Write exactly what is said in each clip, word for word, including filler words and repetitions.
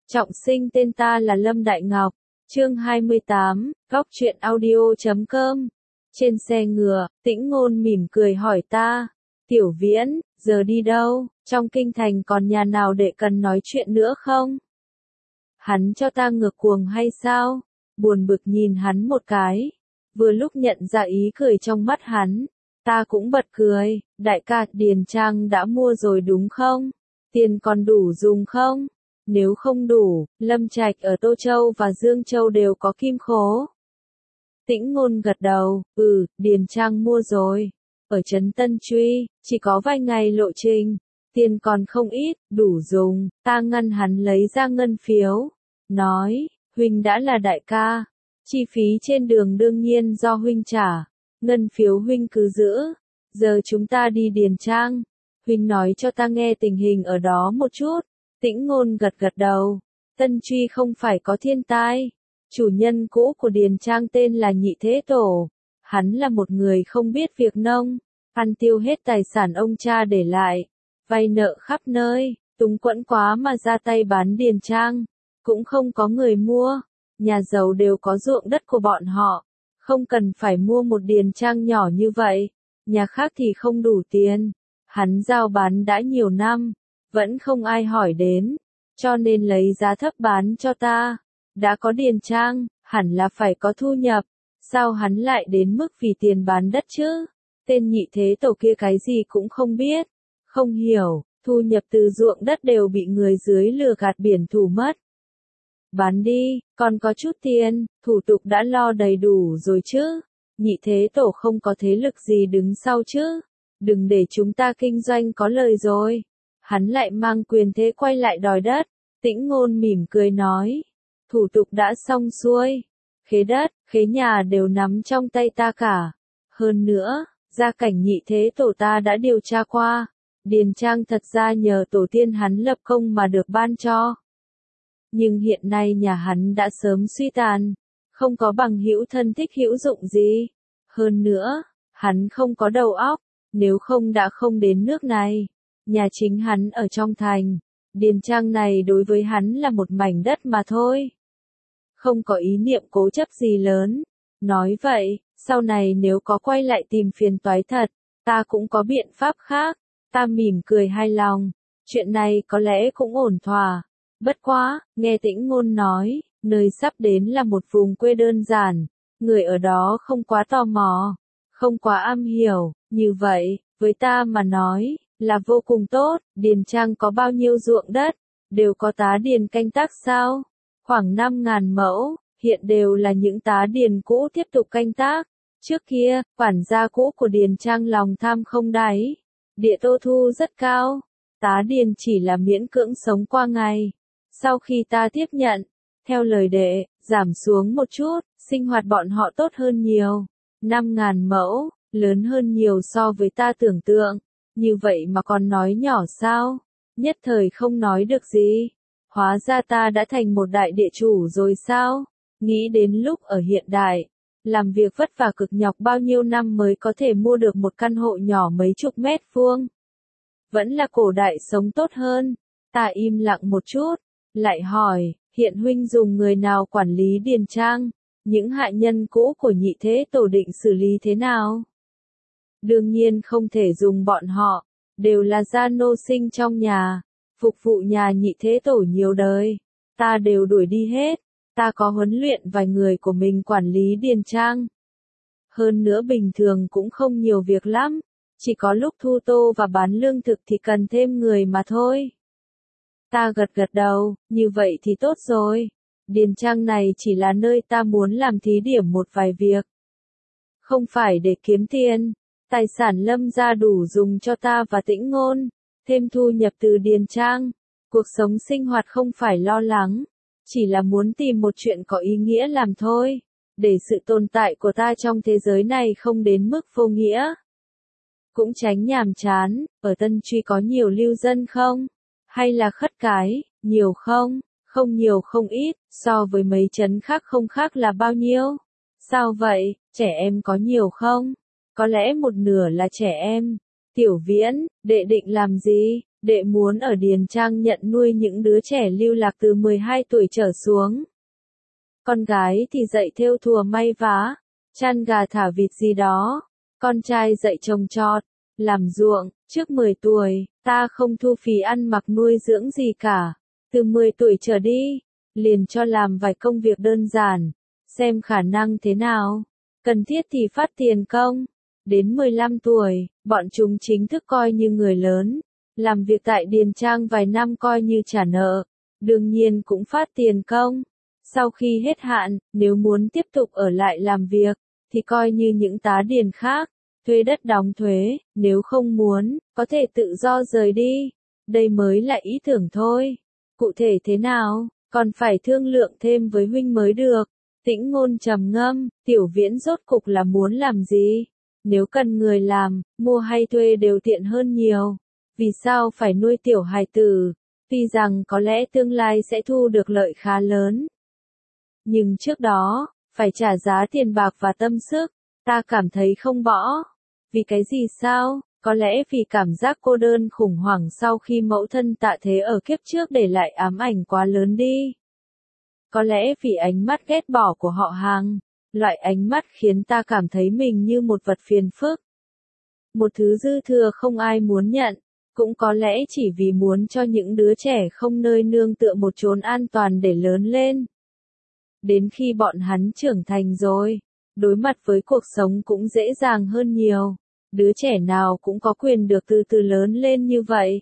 Trọng sinh, tên ta là Lâm Đại Ngọc. Chương hai mươi tám, góc truyện audio chấm com. Trên xe ngựa, Tĩnh Ngôn mỉm cười hỏi ta, Tiểu Viễn, giờ đi đâu, trong kinh thành còn nhà nào để cần nói chuyện nữa không? Hắn cho ta ngược cuồng hay sao? Buồn bực nhìn hắn một cái. Vừa lúc nhận ra ý cười trong mắt hắn, ta cũng bật cười, đại ca, điền trang đã mua rồi đúng không? Tiền còn đủ dùng không? Nếu không đủ, Lâm Trạch ở Tô Châu và Dương Châu đều có kim khố. Tĩnh Ngôn gật đầu, ừ, điền trang mua rồi. Ở trấn Tân Truy, chỉ có vài ngày lộ trình. Tiền còn không ít, đủ dùng. Ta ngăn hắn lấy ra ngân phiếu. Nói, huynh đã là đại ca. Chi phí trên đường đương nhiên do huynh trả. Ngân phiếu huynh cứ giữ. Giờ chúng ta đi điền trang. Huynh nói cho ta nghe tình hình ở đó một chút. Tĩnh Ngôn gật gật đầu. Tân Truy không phải có thiên tai. Chủ nhân cũ của điền trang tên là Nhị Thế Tổ. Hắn là một người không biết việc nông. Ăn tiêu hết tài sản ông cha để lại. Vay nợ khắp nơi. Túng quẫn quá mà ra tay bán điền trang. Cũng không có người mua. Nhà giàu đều có ruộng đất của bọn họ. Không cần phải mua một điền trang nhỏ như vậy. Nhà khác thì không đủ tiền. Hắn giao bán đã nhiều năm. Vẫn không ai hỏi đến. Cho nên lấy giá thấp bán cho ta. Đã có điền trang, hẳn là phải có thu nhập. Sao hắn lại đến mức vì tiền bán đất chứ? Tên Nhị Thế Tổ kia cái gì cũng không biết. Không hiểu, thu nhập từ ruộng đất đều bị người dưới lừa gạt biển thủ mất. Bán đi, còn có chút tiền, thủ tục đã lo đầy đủ rồi chứ. Nhị Thế Tổ không có thế lực gì đứng sau chứ. Đừng để chúng ta kinh doanh có lời rồi. Hắn lại mang quyền thế quay lại đòi đất. Tĩnh Ngôn mỉm cười nói. Thủ tục đã xong xuôi. Khế đất, khế nhà đều nắm trong tay ta cả. Hơn nữa, gia cảnh Nhị Thế Tổ ta đã điều tra qua. Điền trang thật ra nhờ tổ tiên hắn lập công mà được ban cho. Nhưng hiện nay nhà hắn đã sớm suy tàn. Không có bằng hữu thân thích hữu dụng gì. Hơn nữa, hắn không có đầu óc. Nếu không đã không đến nước này. Nhà chính hắn ở trong thành. Điền trang này đối với hắn là một mảnh đất mà thôi. Không có ý niệm cố chấp gì lớn. Nói vậy, sau này nếu có quay lại tìm phiền toái thật, ta cũng có biện pháp khác. Ta mỉm cười hài lòng. Chuyện này có lẽ cũng ổn thỏa. Bất quá, nghe Tĩnh Ngôn nói, nơi sắp đến là một vùng quê đơn giản. Người ở đó không quá tò mò. Không quá am hiểu. Như vậy, với ta mà nói, là vô cùng tốt. Điền trang có bao nhiêu ruộng đất, đều có tá điền canh tác sao? Khoảng năm ngàn mẫu, hiện đều là những tá điền cũ tiếp tục canh tác. Trước kia, quản gia cũ của điền trang lòng tham không đáy. Địa tô thu rất cao. Tá điền chỉ là miễn cưỡng sống qua ngày. Sau khi ta tiếp nhận, theo lời đệ, giảm xuống một chút, sinh hoạt bọn họ tốt hơn nhiều. Năm ngàn mẫu, lớn hơn nhiều so với ta tưởng tượng. Như vậy mà còn nói nhỏ sao? Nhất thời không nói được gì. Hóa ra ta đã thành một đại địa chủ rồi sao? Nghĩ đến lúc ở hiện đại, làm việc vất vả cực nhọc bao nhiêu năm mới có thể mua được một căn hộ nhỏ mấy chục mét vuông. Vẫn là cổ đại sống tốt hơn. Ta im lặng một chút, lại hỏi, hiện huynh dùng người nào quản lý điền trang? Những hạ nhân cũ của Nhị Thế Tổ định xử lý thế nào? Đương nhiên không thể dùng bọn họ, đều là gia nô sinh trong nhà, phục vụ nhà Nhị Thế Tổ nhiều đời. Ta đều đuổi đi hết. Ta có huấn luyện vài người của mình quản lý điền trang. Hơn nữa bình thường cũng không nhiều việc lắm, chỉ có lúc thu tô và bán lương thực thì cần thêm người mà thôi. Ta gật gật đầu, như vậy thì tốt rồi. Điền trang này chỉ là nơi ta muốn làm thí điểm một vài việc. Không phải để kiếm tiền. Tài sản Lâm gia đủ dùng cho ta và Tĩnh Ngôn. Thêm thu nhập từ điền trang. Cuộc sống sinh hoạt không phải lo lắng. Chỉ là muốn tìm một chuyện có ý nghĩa làm thôi. Để sự tồn tại của ta trong thế giới này không đến mức vô nghĩa. Cũng tránh nhàm chán. Ở Tân Truy có nhiều lưu dân không? Hay là khất cái? Nhiều không? Không nhiều không ít. So với mấy trấn khác không khác là bao nhiêu? Sao vậy? Trẻ em có nhiều không? Có lẽ một nửa là trẻ em. Tiểu Viễn, đệ định làm gì? Đệ muốn ở Điền Trang nhận nuôi những đứa trẻ lưu lạc từ mười hai tuổi trở xuống. Con gái thì dạy thêu thùa may vá, chăn gà thả vịt gì đó. Con trai dạy trồng trọt, làm ruộng. Trước mười tuổi, ta không thu phí ăn mặc nuôi dưỡng gì cả. Từ mười tuổi trở đi, liền cho làm vài công việc đơn giản, xem khả năng thế nào. Cần thiết thì phát tiền công. Đến mười lăm tuổi, bọn chúng chính thức coi như người lớn. Làm việc tại Điền Trang vài năm coi như trả nợ. Đương nhiên cũng phát tiền công. Sau khi hết hạn, nếu muốn tiếp tục ở lại làm việc, thì coi như những tá điền khác. Thuê đất đóng thuế, nếu không muốn, có thể tự do rời đi. Đây mới là ý tưởng thôi. Cụ thể thế nào, còn phải thương lượng thêm với huynh mới được. Tĩnh Ngôn trầm ngâm, Tiểu Viễn rốt cục là muốn làm gì? Nếu cần người làm, mua hay thuê đều tiện hơn nhiều. Vì sao phải nuôi tiểu hài tử? Tuy rằng có lẽ tương lai sẽ thu được lợi khá lớn. Nhưng trước đó, phải trả giá tiền bạc và tâm sức, ta cảm thấy không bỏ. Vì cái gì sao? Có lẽ vì cảm giác cô đơn khủng hoảng sau khi mẫu thân tạ thế ở kiếp trước để lại ám ảnh quá lớn đi. Có lẽ vì ánh mắt ghét bỏ của họ hàng, loại ánh mắt khiến ta cảm thấy mình như một vật phiền phức. Một thứ dư thừa không ai muốn nhận, cũng có lẽ chỉ vì muốn cho những đứa trẻ không nơi nương tựa một chốn an toàn để lớn lên. Đến khi bọn hắn trưởng thành rồi, đối mặt với cuộc sống cũng dễ dàng hơn nhiều. Đứa trẻ nào cũng có quyền được từ từ lớn lên như vậy.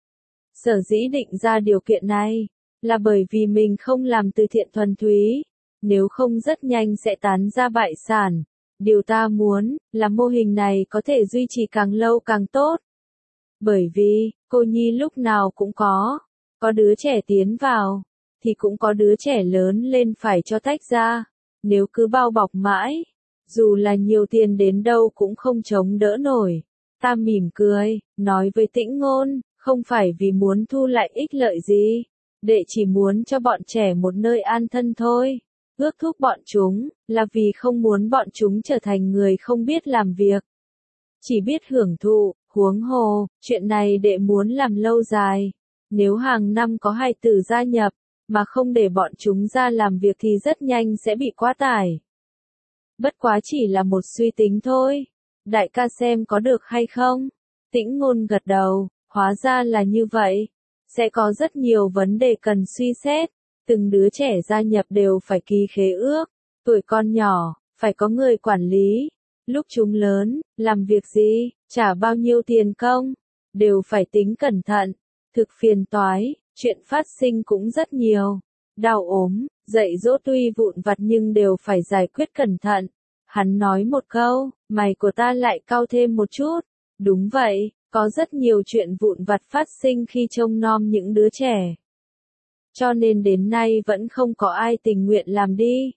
Sở dĩ định ra điều kiện này, là bởi vì mình không làm từ thiện thuần túy, nếu không rất nhanh sẽ tán ra bại sản. Điều ta muốn, là mô hình này có thể duy trì càng lâu càng tốt. Bởi vì, cô nhi lúc nào cũng có, có đứa trẻ tiến vào, thì cũng có đứa trẻ lớn lên phải cho tách ra. Nếu cứ bao bọc mãi, dù là nhiều tiền đến đâu cũng không chống đỡ nổi. Ta mỉm cười, nói với Tĩnh Ngôn, không phải vì muốn thu lại ích lợi gì, đệ chỉ muốn cho bọn trẻ một nơi an thân thôi. Ước thúc bọn chúng, là vì không muốn bọn chúng trở thành người không biết làm việc, chỉ biết hưởng thụ. Huống hồ, chuyện này đệ muốn làm lâu dài. Nếu hàng năm có hài tử gia nhập, mà không để bọn chúng ra làm việc thì rất nhanh sẽ bị quá tải. Bất quá chỉ là một suy tính thôi. Đại ca xem có được hay không? Tĩnh Ngôn gật đầu, hóa ra là như vậy. Sẽ có rất nhiều vấn đề cần suy xét. Từng đứa trẻ gia nhập đều phải ký khế ước. Tuổi con nhỏ, phải có người quản lý. Lúc chúng lớn, làm việc gì, trả bao nhiêu tiền công, đều phải tính cẩn thận. Thực phiền toái, chuyện phát sinh cũng rất nhiều. Đau ốm, dạy dỗ tuy vụn vặt nhưng đều phải giải quyết cẩn thận. Hắn nói một câu, mày của ta lại cau thêm một chút. Đúng vậy, có rất nhiều chuyện vụn vặt phát sinh khi trông nom những đứa trẻ. Cho nên đến nay vẫn không có ai tình nguyện làm đi.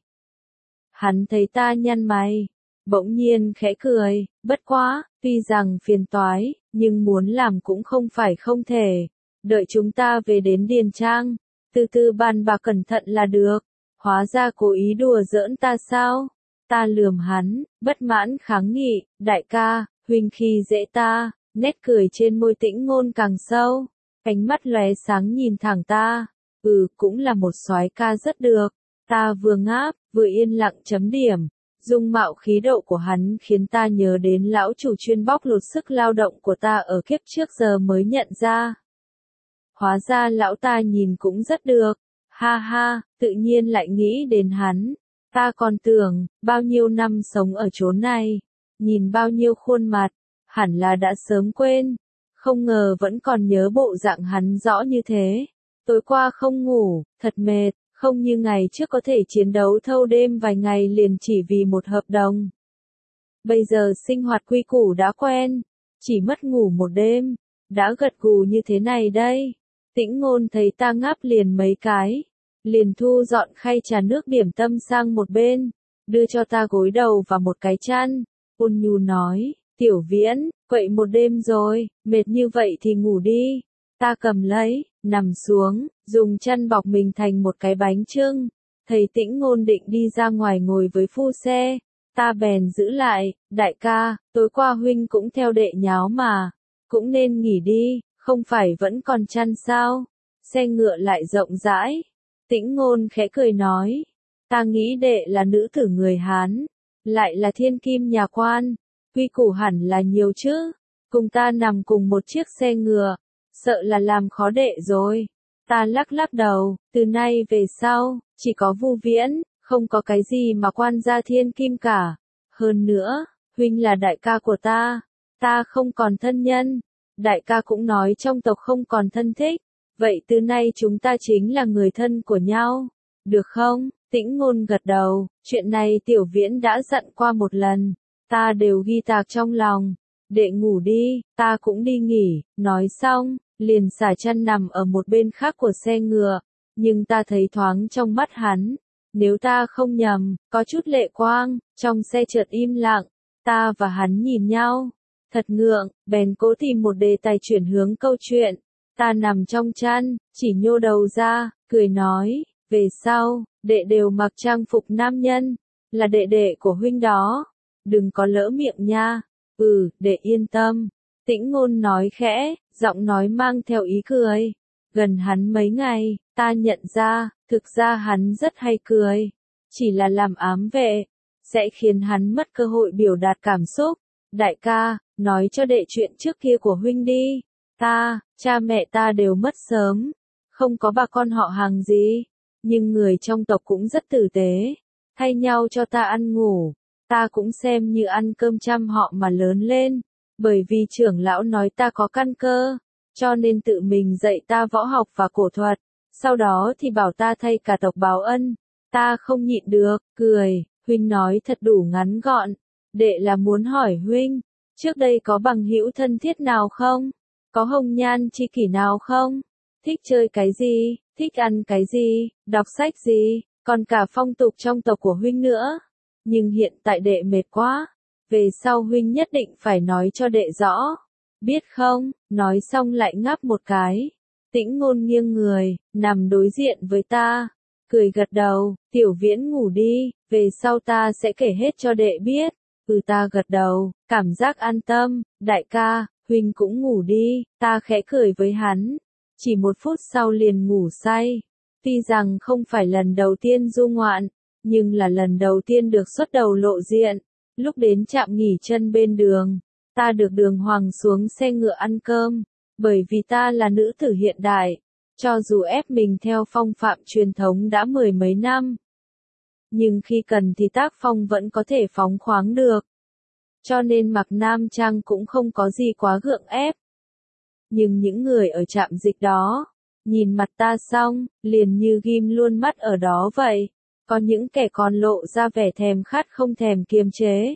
Hắn thấy ta nhăn mày, bỗng nhiên khẽ cười, bất quá, tuy rằng phiền toái, nhưng muốn làm cũng không phải không thể. Đợi chúng ta về đến Điền Trang, từ từ bàn bạc cẩn thận là được. Hóa ra cố ý đùa giỡn ta sao? Ta lườm hắn, bất mãn kháng nghị, đại ca, huynh khi dễ ta. Nét cười trên môi Tĩnh Ngôn càng sâu, ánh mắt lóe sáng nhìn thẳng ta. Ừ, cũng là một soái ca rất được. Ta vừa ngáp, vừa yên lặng chấm điểm. Dung mạo khí độ của hắn khiến ta nhớ đến lão chủ chuyên bóc lột sức lao động của ta ở kiếp trước giờ mới nhận ra. Hóa ra lão ta nhìn cũng rất được. Ha ha, tự nhiên lại nghĩ đến hắn. Ta còn tưởng, bao nhiêu năm sống ở chốn này, nhìn bao nhiêu khuôn mặt, hẳn là đã sớm quên. Không ngờ vẫn còn nhớ bộ dạng hắn rõ như thế. Tối qua không ngủ, thật mệt, không như ngày trước có thể chiến đấu thâu đêm vài ngày liền chỉ vì một hợp đồng. Bây giờ sinh hoạt quy củ đã quen, chỉ mất ngủ một đêm, đã gật gù như thế này đây. Tĩnh Ngôn thấy ta ngáp liền mấy cái, liền thu dọn khay trà nước điểm tâm sang một bên, đưa cho ta gối đầu và một cái chăn, ôn nhu nói, Tiểu Viễn, quậy một đêm rồi, mệt như vậy thì ngủ đi. Ta cầm lấy, nằm xuống, dùng chăn bọc mình thành một cái bánh chưng. Thấy Tĩnh Ngôn định đi ra ngoài ngồi với phu xe, ta bèn giữ lại, đại ca, tối qua huynh cũng theo đệ nháo mà, cũng nên nghỉ đi, Không phải vẫn còn chăn sao? Xe ngựa lại rộng rãi. Tĩnh Ngôn khẽ cười nói. Ta nghĩ đệ là nữ tử người Hán. Lại là thiên kim nhà quan. Quy củ hẳn là nhiều chứ. Cùng ta nằm cùng một chiếc xe ngựa. Sợ là làm khó đệ rồi. Ta lắc lắc đầu. Từ nay về sau, chỉ có Vu Viễn. Không có cái gì mà quan gia thiên kim cả. Hơn nữa, huynh là đại ca của ta. Ta không còn thân nhân. Đại ca cũng nói trong tộc không còn thân thích. Vậy từ nay chúng ta chính là người thân của nhau. Được không? Tĩnh Ngôn gật đầu. Chuyện này Tiểu Viễn đã dặn qua một lần. Ta đều ghi tạc trong lòng. Đệ ngủ đi, ta cũng đi nghỉ. Nói xong, liền xả chăn nằm ở một bên khác của xe ngựa. Nhưng ta thấy thoáng trong mắt hắn. Nếu ta không nhầm, có chút lệ quang. Trong xe chợt im lặng. Ta và hắn nhìn nhau. Thật ngượng, bèn cố tìm một đề tài chuyển hướng câu chuyện. Ta nằm trong chăn, chỉ nhô đầu ra, cười nói, về sau, đệ đều mặc trang phục nam nhân, là đệ đệ của huynh đó. Đừng có lỡ miệng nha. Ừ, đệ yên tâm. Tĩnh Ngôn nói khẽ, giọng nói mang theo ý cười. Gần hắn mấy ngày, ta nhận ra, thực ra hắn rất hay cười. Chỉ là làm ám vệ, sẽ khiến hắn mất cơ hội biểu đạt cảm xúc. Đại ca, nói cho đệ chuyện trước kia của huynh đi. Ta, cha mẹ ta đều mất sớm. Không có bà con họ hàng gì. Nhưng người trong tộc cũng rất tử tế. Thay nhau cho ta ăn ngủ. Ta cũng xem như ăn cơm chăm họ mà lớn lên. Bởi vì trưởng lão nói ta có căn cơ. Cho nên tự mình dạy ta võ học và cổ thuật. Sau đó thì bảo ta thay cả tộc báo ân. Ta không nhịn được, cười. Huynh nói thật đủ ngắn gọn. Đệ là muốn hỏi huynh. Trước đây có bằng hữu thân thiết nào không? Có hồng nhan chi kỷ nào không? Thích chơi cái gì? Thích ăn cái gì? Đọc sách gì? Còn cả phong tục trong tộc của huynh nữa. Nhưng hiện tại đệ mệt quá. Về sau huynh nhất định phải nói cho đệ rõ. Biết không? Nói xong lại ngáp một cái. Tĩnh Ngôn nghiêng người, nằm đối diện với ta. Cười gật đầu, Tiểu Viễn ngủ đi, về sau ta sẽ kể hết cho đệ biết. Ừ, ta gật đầu, cảm giác an tâm. Đại ca, huynh cũng ngủ đi. Ta khẽ cười với hắn. Chỉ một phút sau liền ngủ say. Tuy rằng không phải lần đầu tiên du ngoạn, nhưng là lần đầu tiên được xuất đầu lộ diện. Lúc đến trạm nghỉ chân bên đường, ta được Đường Hoàng xuống xe ngựa ăn cơm. Bởi vì ta là nữ tử hiện đại, cho dù ép mình theo phong phạm truyền thống đã mười mấy năm, nhưng khi cần thì tác phong vẫn có thể phóng khoáng được. Cho nên mặc nam trang cũng không có gì quá gượng ép. Nhưng những người ở trạm dịch đó, nhìn mặt ta xong, liền như ghim luôn mắt ở đó vậy. Có những kẻ còn lộ ra vẻ thèm khát không thèm kiềm chế.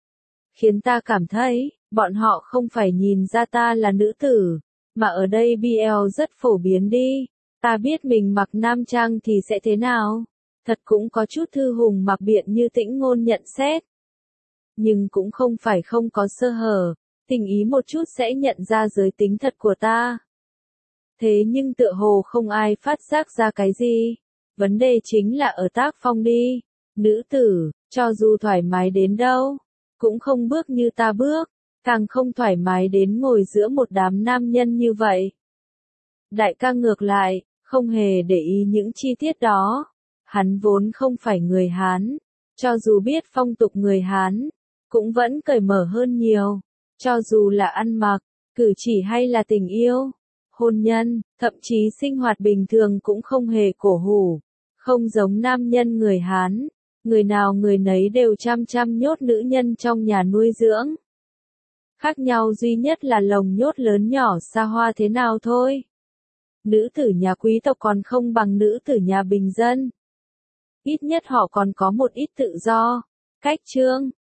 Khiến ta cảm thấy, bọn họ không phải nhìn ra ta là nữ tử, mà ở đây bê lờ rất phổ biến đi. Ta biết mình mặc nam trang thì sẽ thế nào. Thật cũng có chút thư hùng mặc biện như Tĩnh Ngôn nhận xét. Nhưng cũng không phải không có sơ hở, tình ý một chút sẽ nhận ra giới tính thật của ta. Thế nhưng tựa hồ không ai phát giác ra cái gì. Vấn đề chính là ở tác phong đi. Nữ tử, cho dù thoải mái đến đâu, cũng không bước như ta bước, càng không thoải mái đến ngồi giữa một đám nam nhân như vậy. Đại ca ngược lại, không hề để ý những chi tiết đó. Hắn vốn không phải người Hán, cho dù biết phong tục người Hán, cũng vẫn cởi mở hơn nhiều. Cho dù là ăn mặc, cử chỉ hay là tình yêu, hôn nhân, thậm chí sinh hoạt bình thường cũng không hề cổ hủ. Không giống nam nhân người Hán, người nào người nấy đều chăm chăm nhốt nữ nhân trong nhà nuôi dưỡng. Khác nhau duy nhất là lồng nhốt lớn nhỏ xa hoa thế nào thôi. Nữ tử nhà quý tộc còn không bằng nữ tử nhà bình dân. Ít nhất họ còn có một ít tự do. Cách trương,